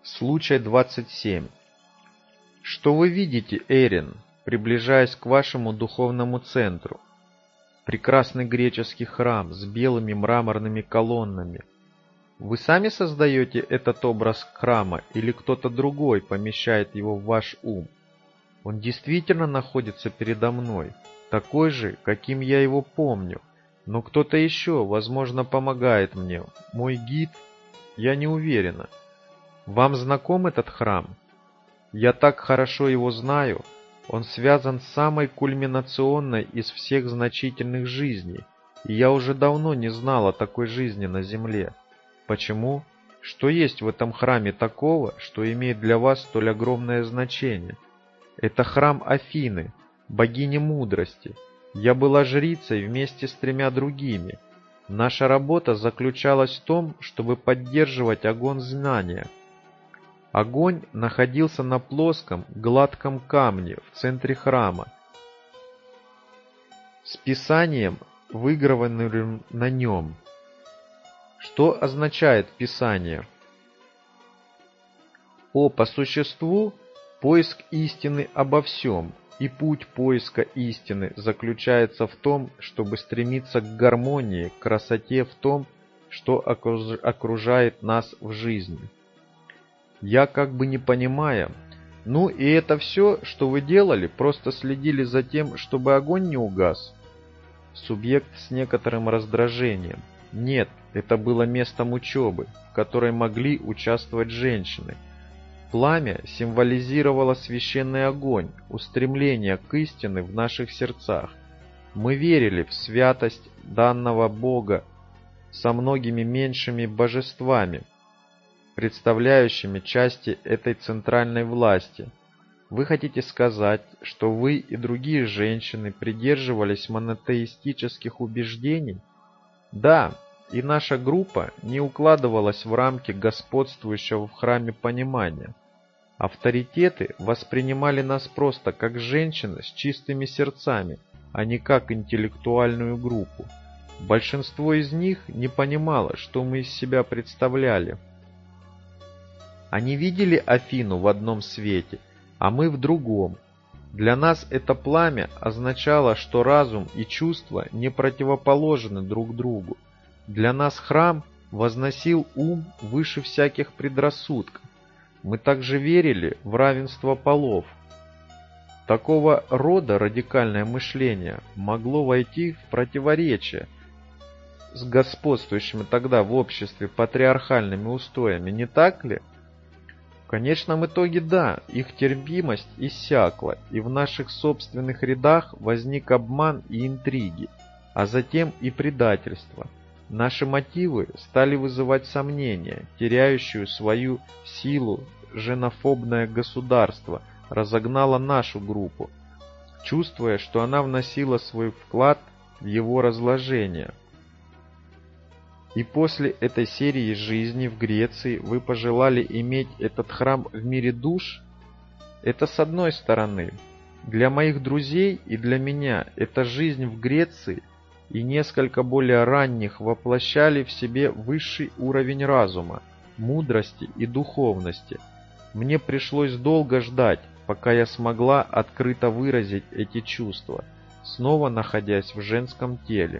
Случай 27. Что вы видите, Эрин, приближаясь к вашему духовному центру? Прекрасный греческий храм с белыми мраморными колоннами. Вы сами создаете этот образ храма или кто-то другой помещает его в ваш ум? Он действительно находится передо мной, такой же, каким я его помню, но кто-то еще, возможно, помогает мне. Мой гид? Я не уверена. Вам знаком этот храм? Я так хорошо его знаю. Он связан с самой кульминационной из всех значительных жизней, и я уже давно не знала такой жизни на земле. Почему? Что есть в этом храме такого, что имеет для вас столь огромное значение? Это храм Афины, богини мудрости. Я была жрицей вместе с 3 другими. Наша работа заключалась в том, чтобы поддерживать огонь знания. Огонь находился на плоском, гладком камне в центре храма, с писанием, выгравированным на нем. Что означает писание? По существу, поиск истины обо всем, и путь поиска истины заключается в том, чтобы стремиться к гармонии, к красоте в том, что окружает нас в жизни. Я как бы не понимая, ну и это все, что вы делали, просто следили за тем, чтобы огонь не угас? Субъект с некоторым раздражением. Нет, это было местом учебы, в которой могли участвовать женщины. Пламя символизировало священный огонь, устремление к истине в наших сердцах. Мы верили в святость данного Бога со многими меньшими божествами, представляющими части этой центральной власти. Вы хотите сказать, что вы и другие женщины придерживались монотеистических убеждений? Да, и наша группа не укладывалась в рамки господствующего в храме понимания. Авторитеты воспринимали нас просто как женщин с чистыми сердцами, а не как интеллектуальную группу. Большинство из них не понимало, что мы из себя представляли. Они видели Афину в одном свете, а мы в другом. Для нас это пламя означало, что разум и чувства не противоположны друг другу. Для нас храм возносил ум выше всяких предрассудков. Мы также верили в равенство полов. Такого рода радикальное мышление могло войти в противоречие с господствующими тогда в обществе патриархальными устоями, не так ли? В конечном итоге да, их терпимость иссякла, и в наших собственных рядах возник обман и интриги, а затем и предательство. Наши мотивы стали вызывать сомнения, теряющую свою силу женофобное государство разогнало нашу группу, чувствуя, что она вносила свой вклад в его разложение. И после этой серии жизни в Греции вы пожелали иметь этот храм в мире душ? Это с одной стороны. Для моих друзей и для меня эта жизнь в Греции и несколько более ранних воплощали в себе высший уровень разума, мудрости и духовности. Мне пришлось долго ждать, пока я смогла открыто выразить эти чувства, снова находясь в женском теле.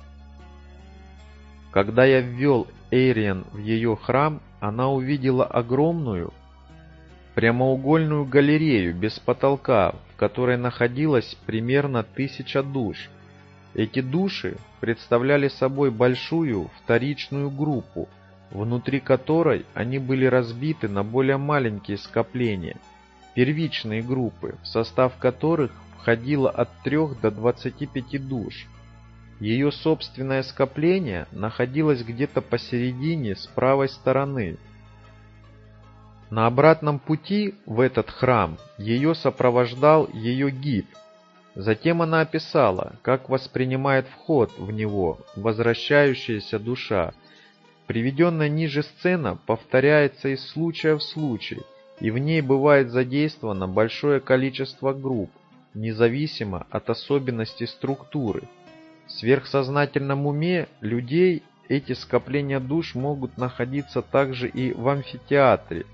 Когда я ввел Эрин в ее храм, она увидела огромную прямоугольную галерею без потолка, в которой находилось примерно 1000 душ. Эти души представляли собой большую вторичную группу, внутри которой они были разбиты на более маленькие скопления, первичные группы, в состав которых входило от 3 до 25 душ. Ее собственное скопление находилось где-то посередине с правой стороны. На обратном пути в этот храм ее сопровождал ее гид. Затем она описала, как воспринимает вход в него возвращающаяся душа. Приведенная ниже сцена повторяется из случая в случай, и в ней бывает задействовано большое количество групп, независимо от особенностей структуры. В сверхсознательном уме людей эти скопления душ могут находиться также и в амфитеатре,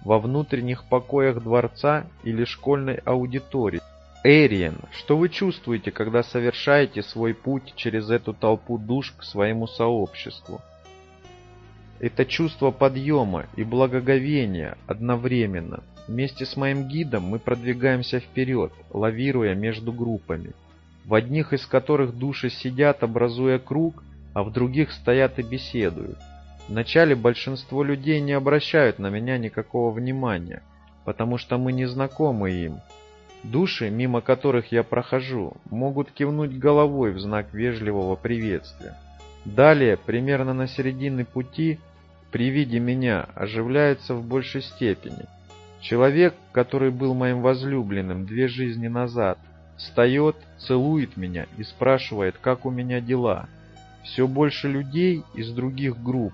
во внутренних покоях дворца или школьной аудитории. Эриен, что вы чувствуете, когда совершаете свой путь через эту толпу душ к своему сообществу? Это чувство подъема и благоговения одновременно. Вместе с моим гидом мы продвигаемся вперед, лавируя между группами, в одних из которых души сидят, образуя круг, а в других стоят и беседуют. Вначале большинство людей не обращают на меня никакого внимания, потому что мы не знакомы им. Души, мимо которых я прохожу, могут кивнуть головой в знак вежливого приветствия. Далее, примерно на середине пути, при виде меня оживляется в большей степени. Человек, который был моим возлюбленным 2 жизни назад, встает, целует меня и спрашивает, как у меня дела. Все больше людей из других групп.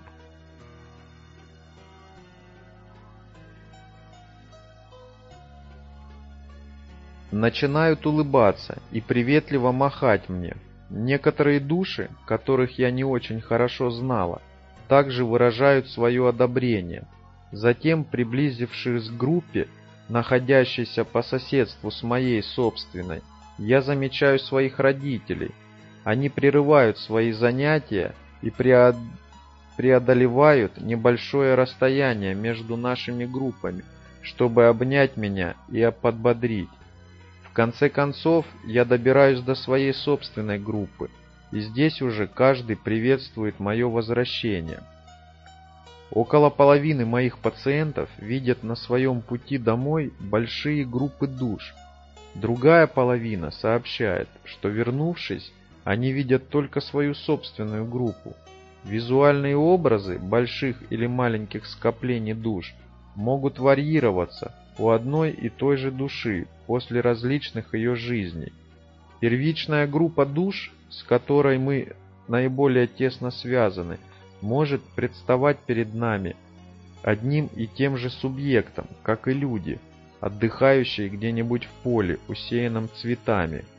Начинают улыбаться и приветливо махать мне. Некоторые души, которых я не очень хорошо знала, также выражают свое одобрение. Затем, приблизившись к группе, находящейся по соседству с моей собственной, я замечаю своих родителей. Они прерывают свои занятия и преодолевают небольшое расстояние между нашими группами, чтобы обнять меня и подбодрить. В конце концов, я добираюсь до своей собственной группы, и здесь уже каждый приветствует мое возвращение. Около половины моих пациентов видят на своем пути домой большие группы душ. Другая половина сообщает, что, вернувшись, они видят только свою собственную группу. Визуальные образы больших или маленьких скоплений душ могут варьироваться у одной и той же души после различных ее жизней. Первичная группа душ, с которой мы наиболее тесно связаны, может представать перед нами одним и тем же субъектом, как и люди, отдыхающие где-нибудь в поле, усеянном цветами.